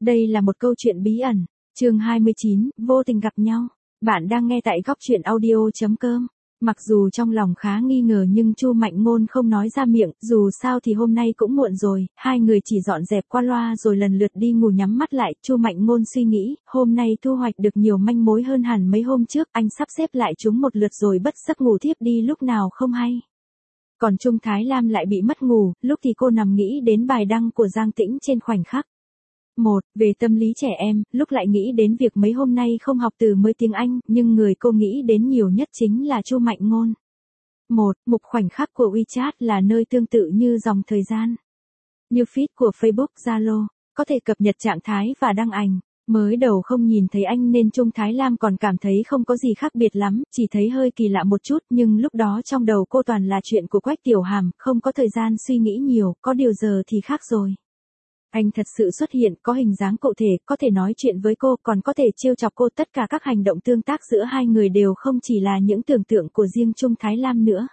Đây là một câu chuyện bí ẩn. Chương 29, vô tình gặp nhau. Bạn đang nghe tại góc truyện audio.com. Mặc dù trong lòng khá nghi ngờ nhưng Chu Mạnh Ngôn không nói ra miệng, dù sao thì hôm nay cũng muộn rồi, hai người chỉ dọn dẹp qua loa rồi lần lượt đi ngủ nhắm mắt lại. Chu Mạnh Ngôn suy nghĩ, hôm nay thu hoạch được nhiều manh mối hơn hẳn mấy hôm trước, anh sắp xếp lại chúng một lượt rồi bất giấc ngủ thiếp đi lúc nào không hay. Còn Trung Thái Lam lại bị mất ngủ, lúc thì cô nằm nghĩ đến bài đăng của Giang Tĩnh trên khoảnh khắc. Về tâm lý trẻ em, lúc lại nghĩ đến việc mấy hôm nay không học từ mới tiếng Anh, nhưng người cô nghĩ đến nhiều nhất chính là Chu Mạnh Ngôn. Mục khoảnh khắc của WeChat là nơi tương tự như dòng thời gian. Như feed của Facebook, Zalo, có thể cập nhật trạng thái và đăng ảnh. Mới đầu không nhìn thấy anh nên Trung Thái Lam còn cảm thấy không có gì khác biệt lắm, chỉ thấy hơi kỳ lạ một chút, nhưng lúc đó trong đầu cô toàn là chuyện của Quách Tiểu Hàm, không có thời gian suy nghĩ nhiều, có điều giờ thì khác rồi. Anh thật sự xuất hiện, có hình dáng cụ thể, có thể nói chuyện với cô, còn có thể trêu chọc cô. Tất cả các hành động tương tác giữa hai người đều không chỉ là những tưởng tượng của riêng Trung Thái Lam nữa.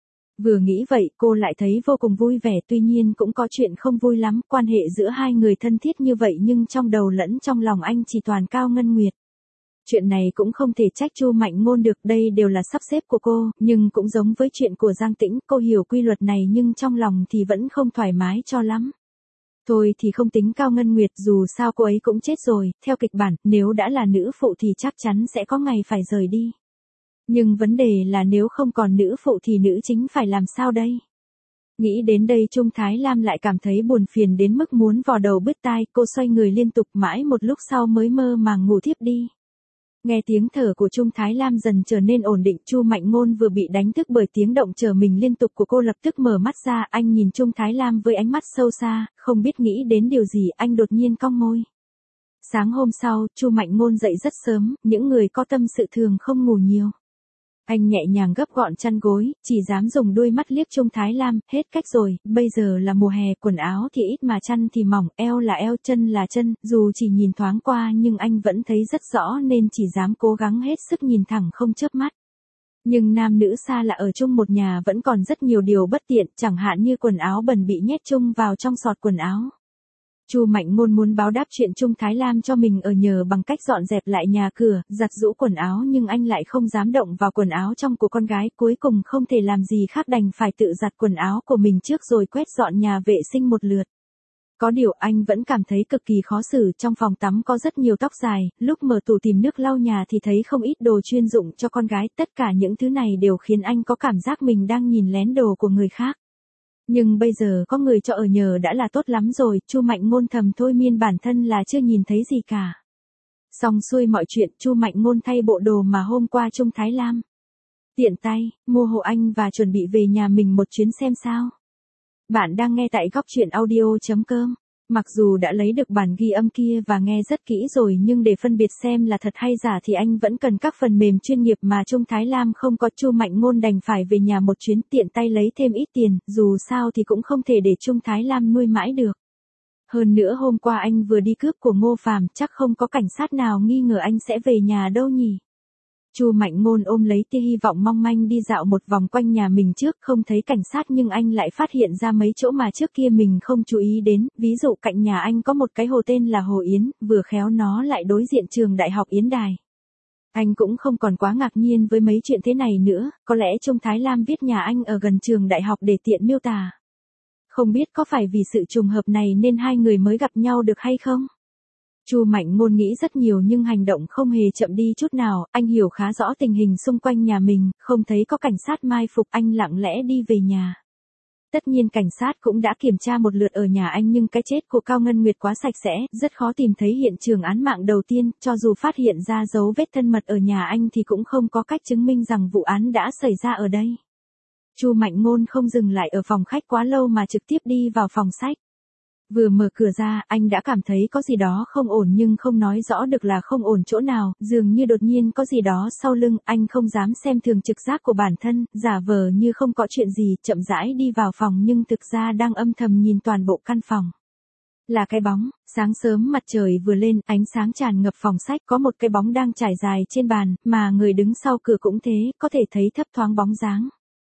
Vừa nghĩ vậy, cô lại thấy vô cùng vui vẻ, tuy nhiên cũng có chuyện không vui lắm, quan hệ giữa hai người thân thiết như vậy nhưng trong đầu lẫn trong lòng anh chỉ toàn Cao Ngân Nguyệt. Chuyện này cũng không thể trách Chu Mạnh Ngôn được, đây đều là sắp xếp của cô, nhưng cũng giống với chuyện của Giang Tĩnh, cô hiểu quy luật này nhưng trong lòng thì vẫn không thoải mái cho lắm. Thôi thì không tính Cao Ngân Nguyệt, dù sao cô ấy cũng chết rồi, theo kịch bản, nếu đã là nữ phụ thì chắc chắn sẽ có ngày phải rời đi. Nhưng vấn đề là nếu không còn nữ phụ thì nữ chính phải làm sao đây? Nghĩ đến đây Trung Thái Lam lại cảm thấy buồn phiền đến mức muốn vò đầu bứt tai, cô xoay người liên tục mãi một lúc sau mới mơ màng ngủ thiếp đi. Nghe tiếng thở của Trung Thái Lam dần trở nên ổn định, Chu Mạnh Ngôn vừa bị đánh thức bởi tiếng động trở mình liên tục của cô lập tức mở mắt ra, anh nhìn Trung Thái Lam với ánh mắt sâu xa, không biết nghĩ đến điều gì, anh đột nhiên cong môi. Sáng hôm sau, Chu Mạnh Ngôn dậy rất sớm, những người có tâm sự thường không ngủ nhiều. Anh nhẹ nhàng gấp gọn chăn gối, chỉ dám dùng đôi mắt liếc Trung Thái Lam, hết cách rồi, bây giờ là mùa hè, quần áo thì ít mà chăn thì mỏng, eo là eo, chân là chân, dù chỉ nhìn thoáng qua nhưng anh vẫn thấy rất rõ nên chỉ dám cố gắng hết sức nhìn thẳng không chớp mắt. Nhưng nam nữ xa lạ ở chung một nhà vẫn còn rất nhiều điều bất tiện, chẳng hạn như quần áo bẩn bị nhét chung vào trong xọt quần áo. Chu Mạnh Ngôn muốn báo đáp chuyện Trung Thái Lam cho mình ở nhờ bằng cách dọn dẹp lại nhà cửa, giặt giũ quần áo nhưng anh lại không dám động vào quần áo trong của con gái, cuối cùng không thể làm gì khác đành phải tự giặt quần áo của mình trước rồi quét dọn nhà vệ sinh một lượt. Có điều anh vẫn cảm thấy cực kỳ khó xử, trong phòng tắm có rất nhiều tóc dài, lúc mở tủ tìm nước lau nhà thì thấy không ít đồ chuyên dụng cho con gái, tất cả những thứ này đều khiến anh có cảm giác mình đang nhìn lén đồ của người khác. Nhưng bây giờ có người cho ở nhờ đã là tốt lắm rồi, Chu Mạnh Ngôn thầm thôi miên bản thân là chưa nhìn thấy gì cả. Xong xuôi mọi chuyện, Chu Mạnh Ngôn thay bộ đồ mà hôm qua Trung Thái Lam tiện tay mua hộ anh và chuẩn bị về nhà mình một chuyến xem sao. Bạn đang nghe tại góc truyện audio.com. Mặc dù đã lấy được bản ghi âm kia và nghe rất kỹ rồi nhưng để phân biệt xem là thật hay giả thì anh vẫn cần các phần mềm chuyên nghiệp mà Trung Thái Lam không có. Chu Mạnh Ngôn đành phải về nhà một chuyến tiện tay lấy thêm ít tiền, dù sao thì cũng không thể để Trung Thái Lam nuôi mãi được. Hơn nữa hôm qua anh vừa đi cướp của Ngô Phàm, chắc không có cảnh sát nào nghi ngờ anh sẽ về nhà đâu nhỉ. Chu Mạnh Ngôn ôm lấy tia hy vọng mong manh đi dạo một vòng quanh nhà mình trước, không thấy cảnh sát nhưng anh lại phát hiện ra mấy chỗ mà trước kia mình không chú ý đến, ví dụ cạnh nhà anh có một cái hồ tên là Hồ Yến, vừa khéo nó lại đối diện trường đại học Yến Đài. Anh cũng không còn quá ngạc nhiên với mấy chuyện thế này nữa, có lẽ Trung Thái Lam viết nhà anh ở gần trường đại học để tiện miêu tả. Không biết có phải vì sự trùng hợp này nên hai người mới gặp nhau được hay không? Chu Mạnh Ngôn nghĩ rất nhiều nhưng hành động không hề chậm đi chút nào, anh hiểu khá rõ tình hình xung quanh nhà mình, không thấy có cảnh sát mai phục, anh lặng lẽ đi về nhà. Tất nhiên cảnh sát cũng đã kiểm tra một lượt ở nhà anh nhưng cái chết của Cao Ngân Nguyệt quá sạch sẽ, rất khó tìm thấy hiện trường án mạng đầu tiên, cho dù phát hiện ra dấu vết thân mật ở nhà anh thì cũng không có cách chứng minh rằng vụ án đã xảy ra ở đây. Chu Mạnh Ngôn không dừng lại ở phòng khách quá lâu mà trực tiếp đi vào phòng sách. Vừa mở cửa ra, anh đã cảm thấy có gì đó không ổn nhưng không nói rõ được là không ổn chỗ nào, dường như đột nhiên có gì đó sau lưng, anh không dám xem thường trực giác của bản thân, giả vờ như không có chuyện gì, chậm rãi đi vào phòng nhưng thực ra đang âm thầm nhìn toàn bộ căn phòng. Là cái bóng, sáng sớm mặt trời vừa lên, ánh sáng tràn ngập phòng sách, có một cái bóng đang trải dài trên bàn, mà người đứng sau cửa cũng thế, có thể thấy thấp thoáng bóng dáng.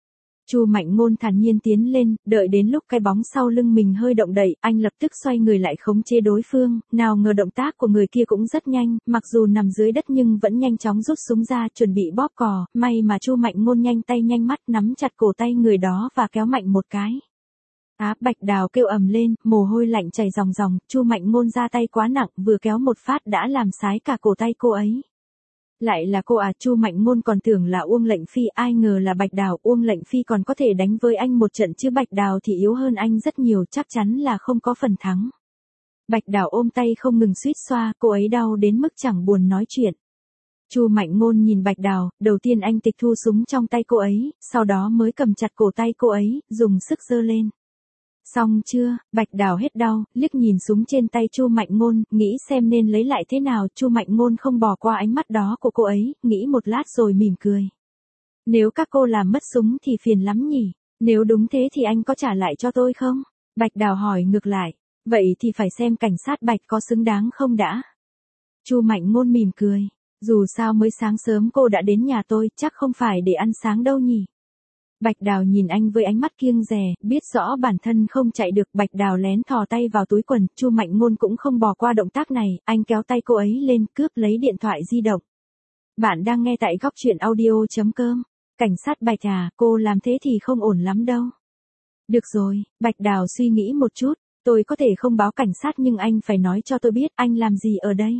Chu Mạnh Ngôn thản nhiên tiến lên, đợi đến lúc cái bóng sau lưng mình hơi động đậy, anh lập tức xoay người lại khống chế đối phương, nào ngờ động tác của người kia cũng rất nhanh, mặc dù nằm dưới đất nhưng vẫn nhanh chóng rút súng ra, chuẩn bị bóp cò, may mà Chu Mạnh Ngôn nhanh tay nhanh mắt nắm chặt cổ tay người đó và kéo mạnh một cái. Bạch Đào kêu ầm lên, mồ hôi lạnh chảy ròng ròng, Chu Mạnh Ngôn ra tay quá nặng, vừa kéo một phát đã làm sái cả cổ tay cô ấy. Lại là cô à? Chu Mạnh Ngôn còn tưởng là Uông Lệnh Phi, ai ngờ là Bạch Đào. Uông Lệnh Phi còn có thể đánh với anh một trận chứ Bạch Đào thì yếu hơn anh rất nhiều, chắc chắn là không có phần thắng. Bạch Đào ôm tay không ngừng suýt xoa, cô ấy đau đến mức chẳng buồn nói chuyện. Chu Mạnh Ngôn nhìn Bạch Đào, đầu tiên anh tịch thu súng trong tay cô ấy, sau đó mới cầm chặt cổ tay cô ấy, dùng sức giơ lên. Xong chưa? Bạch Đào hết đau, liếc nhìn súng trên tay Chu Mạnh Ngôn, nghĩ xem nên lấy lại thế nào. Chu Mạnh Ngôn không bỏ qua ánh mắt đó của cô ấy, nghĩ một lát rồi mỉm cười. Nếu các cô làm mất súng thì phiền lắm nhỉ? Nếu đúng thế thì anh có trả lại cho tôi không? Bạch Đào hỏi ngược lại. Vậy thì phải xem cảnh sát Bạch có xứng đáng không đã. Chu Mạnh Ngôn mỉm cười. Dù sao mới sáng sớm cô đã đến nhà tôi, chắc không phải để ăn sáng đâu nhỉ? Bạch Đào nhìn anh với ánh mắt kiêng dè, biết rõ bản thân không chạy được. Bạch Đào lén thò tay vào túi quần, Chu Mạnh Ngôn cũng không bỏ qua động tác này, anh kéo tay cô ấy lên, cướp lấy điện thoại di động. Bạn đang nghe tại góc truyện audio.com. Cảnh sát Bạch à, cô làm thế thì không ổn lắm đâu. Được rồi, Bạch Đào suy nghĩ một chút, tôi có thể không báo cảnh sát nhưng anh phải nói cho tôi biết anh làm gì ở đây.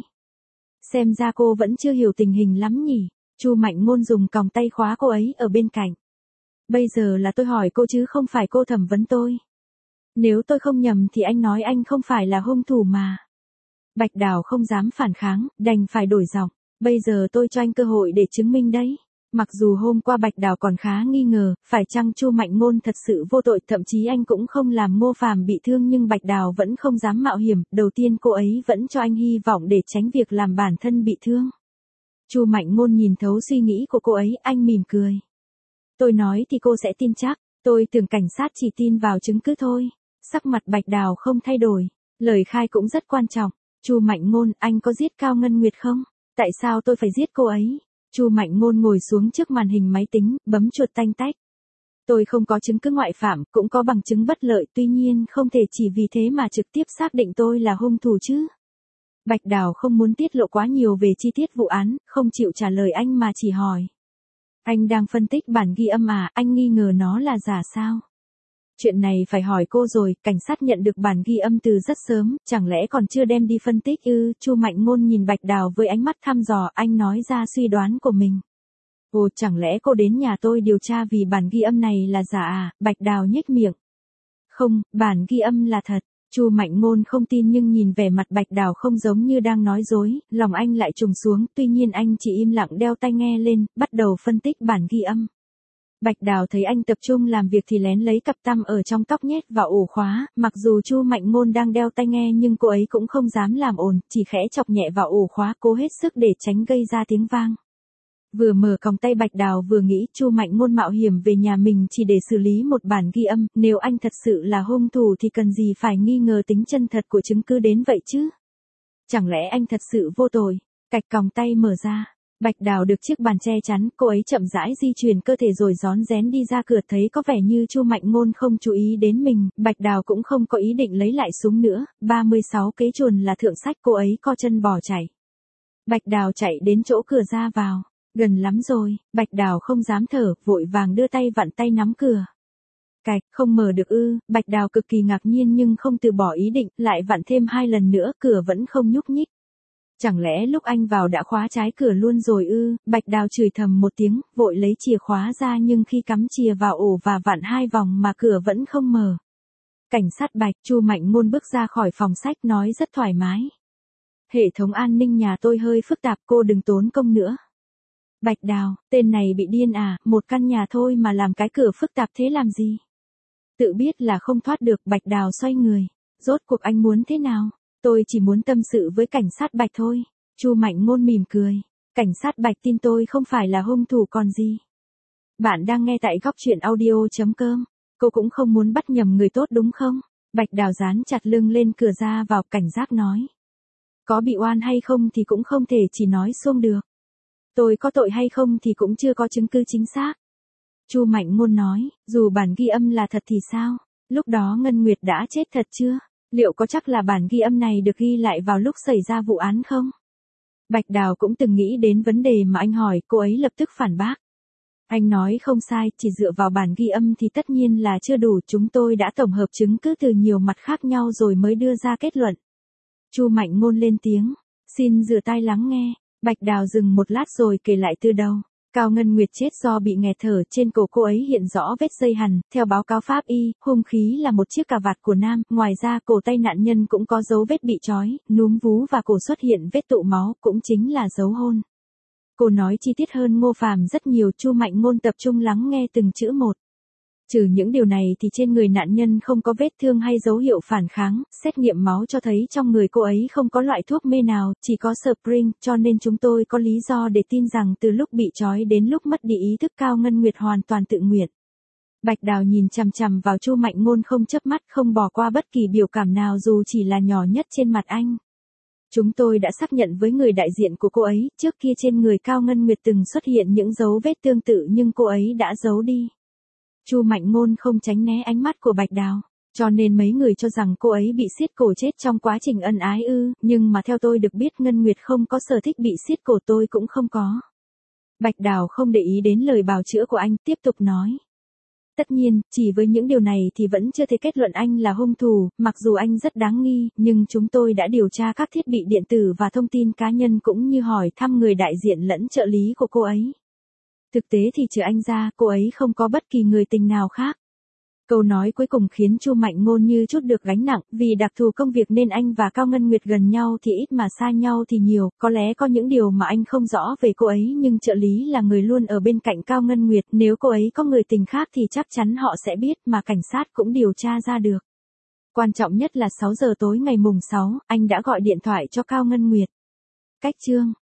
Xem ra cô vẫn chưa hiểu tình hình lắm nhỉ. Chu Mạnh Ngôn dùng còng tay khóa cô ấy ở bên cạnh. Bây giờ là tôi hỏi cô chứ không phải cô thẩm vấn tôi. Nếu tôi không nhầm thì anh nói anh không phải là hung thủ mà. Bạch Đào không dám phản kháng, đành phải đổi giọng. Bây giờ tôi cho anh cơ hội để chứng minh đấy. Mặc dù hôm qua Bạch Đào còn khá nghi ngờ, phải chăng Chu Mạnh Ngôn thật sự vô tội, thậm chí anh cũng không làm Ngô Phàm bị thương, nhưng Bạch Đào vẫn không dám mạo hiểm. Đầu tiên cô ấy vẫn cho anh hy vọng để tránh việc làm bản thân bị thương. Chu Mạnh Ngôn nhìn thấu suy nghĩ của cô ấy, anh mỉm cười. Tôi nói thì cô sẽ tin chắc, tôi tưởng cảnh sát chỉ tin vào chứng cứ thôi. Sắc mặt Bạch Đào không thay đổi, lời khai cũng rất quan trọng. Chu Mạnh Ngôn, anh có giết Cao Ngân Nguyệt không? Tại sao tôi phải giết cô ấy? Chu Mạnh Ngôn ngồi xuống trước màn hình máy tính, bấm chuột tanh tách. Tôi không có chứng cứ ngoại phạm, cũng có bằng chứng bất lợi, tuy nhiên không thể chỉ vì thế mà trực tiếp xác định tôi là hung thủ chứ. Bạch Đào không muốn tiết lộ quá nhiều về chi tiết vụ án, không chịu trả lời anh mà chỉ hỏi. Anh đang phân tích bản ghi âm à, anh nghi ngờ nó là giả sao? Chuyện này phải hỏi cô rồi, cảnh sát nhận được bản ghi âm từ rất sớm, chẳng lẽ còn chưa đem đi phân tích ư? Chu Mạnh Ngôn nhìn Bạch Đào với ánh mắt thăm dò, anh nói ra suy đoán của mình. Ồ, chẳng lẽ cô đến nhà tôi điều tra vì bản ghi âm này là giả à? Bạch Đào nhếch miệng. Không, bản ghi âm là thật. Chu Mạnh Ngôn không tin nhưng nhìn vẻ mặt Bạch Đào không giống như đang nói dối, lòng anh lại trùng xuống, tuy nhiên anh chỉ im lặng đeo tai nghe lên, bắt đầu phân tích bản ghi âm. Bạch Đào thấy anh tập trung làm việc thì lén lấy cặp tăm ở trong tóc nhét vào ổ khóa, mặc dù Chu Mạnh Ngôn đang đeo tai nghe nhưng cô ấy cũng không dám làm ồn, chỉ khẽ chọc nhẹ vào ổ khóa, cố hết sức để tránh gây ra tiếng vang. Vừa mở còng tay Bạch Đào vừa nghĩ Chu Mạnh Ngôn mạo hiểm về nhà mình chỉ để xử lý một bản ghi âm, nếu anh thật sự là hung thủ thì cần gì phải nghi ngờ tính chân thật của chứng cứ đến vậy chứ? Chẳng lẽ anh thật sự vô tội? Cạch còng tay mở ra, Bạch Đào được chiếc bàn che chắn, cô ấy chậm rãi di chuyển cơ thể rồi rón rén đi ra cửa, thấy có vẻ như Chu Mạnh Ngôn không chú ý đến mình, Bạch Đào cũng không có ý định lấy lại súng nữa, 36 kế chuồn là thượng sách, cô ấy co chân bỏ chạy. Bạch Đào chạy đến chỗ cửa ra vào. Gần lắm rồi, Bạch Đào không dám thở, vội vàng đưa tay vặn tay nắm cửa. Cạch, không mở được ư? Bạch Đào cực kỳ ngạc nhiên nhưng không từ bỏ ý định, lại vặn thêm 2 lần nữa, cửa vẫn không nhúc nhích. Chẳng lẽ lúc anh vào đã khóa trái cửa luôn rồi ư? Bạch Đào chửi thầm một tiếng, vội lấy chìa khóa ra nhưng khi cắm chìa vào ổ và vặn 2 vòng mà cửa vẫn không mở. Cảnh sát Bạch, Chu Mạnh Ngôn bước ra khỏi phòng sách nói rất thoải mái. Hệ thống an ninh nhà tôi hơi phức tạp, cô đừng tốn công nữa. Bạch Đào, tên này bị điên à, một căn nhà thôi mà làm cái cửa phức tạp thế làm gì? Tự biết là không thoát được, Bạch Đào xoay người. Rốt cuộc anh muốn thế nào? Tôi chỉ muốn tâm sự với cảnh sát Bạch thôi. Chu Mạnh Ngôn mỉm cười. Cảnh sát Bạch tin tôi không phải là hung thủ còn gì. Bạn đang nghe tại góc truyện audio.com. Cô cũng không muốn bắt nhầm người tốt đúng không? Bạch Đào dán chặt lưng lên cửa ra vào, cảnh giác nói. Có bị oan hay không thì cũng không thể chỉ nói xuông được. Tôi có tội hay không thì cũng chưa có chứng cứ chính xác. Chu Mạnh Ngôn nói, dù bản ghi âm là thật thì sao? Lúc đó Ngân Nguyệt đã chết thật chưa? Liệu có chắc là bản ghi âm này được ghi lại vào lúc xảy ra vụ án không? Bạch Đào cũng từng nghĩ đến vấn đề mà anh hỏi, cô ấy lập tức phản bác. Anh nói không sai, chỉ dựa vào bản ghi âm thì tất nhiên là chưa đủ, chúng tôi đã tổng hợp chứng cứ từ nhiều mặt khác nhau rồi mới đưa ra kết luận. Chu Mạnh Ngôn lên tiếng, xin rửa tai lắng nghe. Bạch Đào dừng một lát rồi kể lại từ đầu. Cao Ngân Nguyệt chết do bị nghẹt thở, trên cổ cô ấy hiện rõ vết dây hằn, theo báo cáo pháp y, hung khí là một chiếc cà vạt của nam, ngoài ra cổ tay nạn nhân cũng có dấu vết bị trói, núm vú và cổ xuất hiện vết tụ máu, cũng chính là dấu hôn. Cô nói chi tiết hơn Ngô Phàm rất nhiều, Chu Mạnh Ngôn tập trung lắng nghe từng chữ một. Trừ những điều này thì trên người nạn nhân không có vết thương hay dấu hiệu phản kháng, xét nghiệm máu cho thấy trong người cô ấy không có loại thuốc mê nào, chỉ có Spring, cho nên chúng tôi có lý do để tin rằng từ lúc bị trói đến lúc mất đi ý thức Cao Ngân Nguyệt hoàn toàn tự nguyện. Bạch Đào nhìn chằm chằm vào Chu Mạnh Ngôn không chớp mắt, không bỏ qua bất kỳ biểu cảm nào dù chỉ là nhỏ nhất trên mặt anh. Chúng tôi đã xác nhận với người đại diện của cô ấy, trước kia trên người Cao Ngân Nguyệt từng xuất hiện những dấu vết tương tự nhưng cô ấy đã giấu đi. Chu Mạnh Ngôn không tránh né ánh mắt của Bạch Đào, cho nên mấy người cho rằng cô ấy bị siết cổ chết trong quá trình ân ái ư, nhưng mà theo tôi được biết Ngân Nguyệt không có sở thích bị siết cổ, tôi cũng không có. Bạch Đào không để ý đến lời bào chữa của anh, tiếp tục nói. Tất nhiên, chỉ với những điều này thì vẫn chưa thể kết luận anh là hung thủ, mặc dù anh rất đáng nghi, nhưng chúng tôi đã điều tra các thiết bị điện tử và thông tin cá nhân cũng như hỏi thăm người đại diện lẫn trợ lý của cô ấy. Thực tế thì trừ anh ra, cô ấy không có bất kỳ người tình nào khác. Câu nói cuối cùng khiến Chu Mạnh Ngôn như chút được gánh nặng, vì đặc thù công việc nên anh và Cao Ngân Nguyệt gần nhau thì ít mà xa nhau thì nhiều, có lẽ có những điều mà anh không rõ về cô ấy nhưng trợ lý là người luôn ở bên cạnh Cao Ngân Nguyệt, nếu cô ấy có người tình khác thì chắc chắn họ sẽ biết mà cảnh sát cũng điều tra ra được. Quan trọng nhất là 6 giờ tối ngày mùng 6, anh đã gọi điện thoại cho Cao Ngân Nguyệt. Cách chương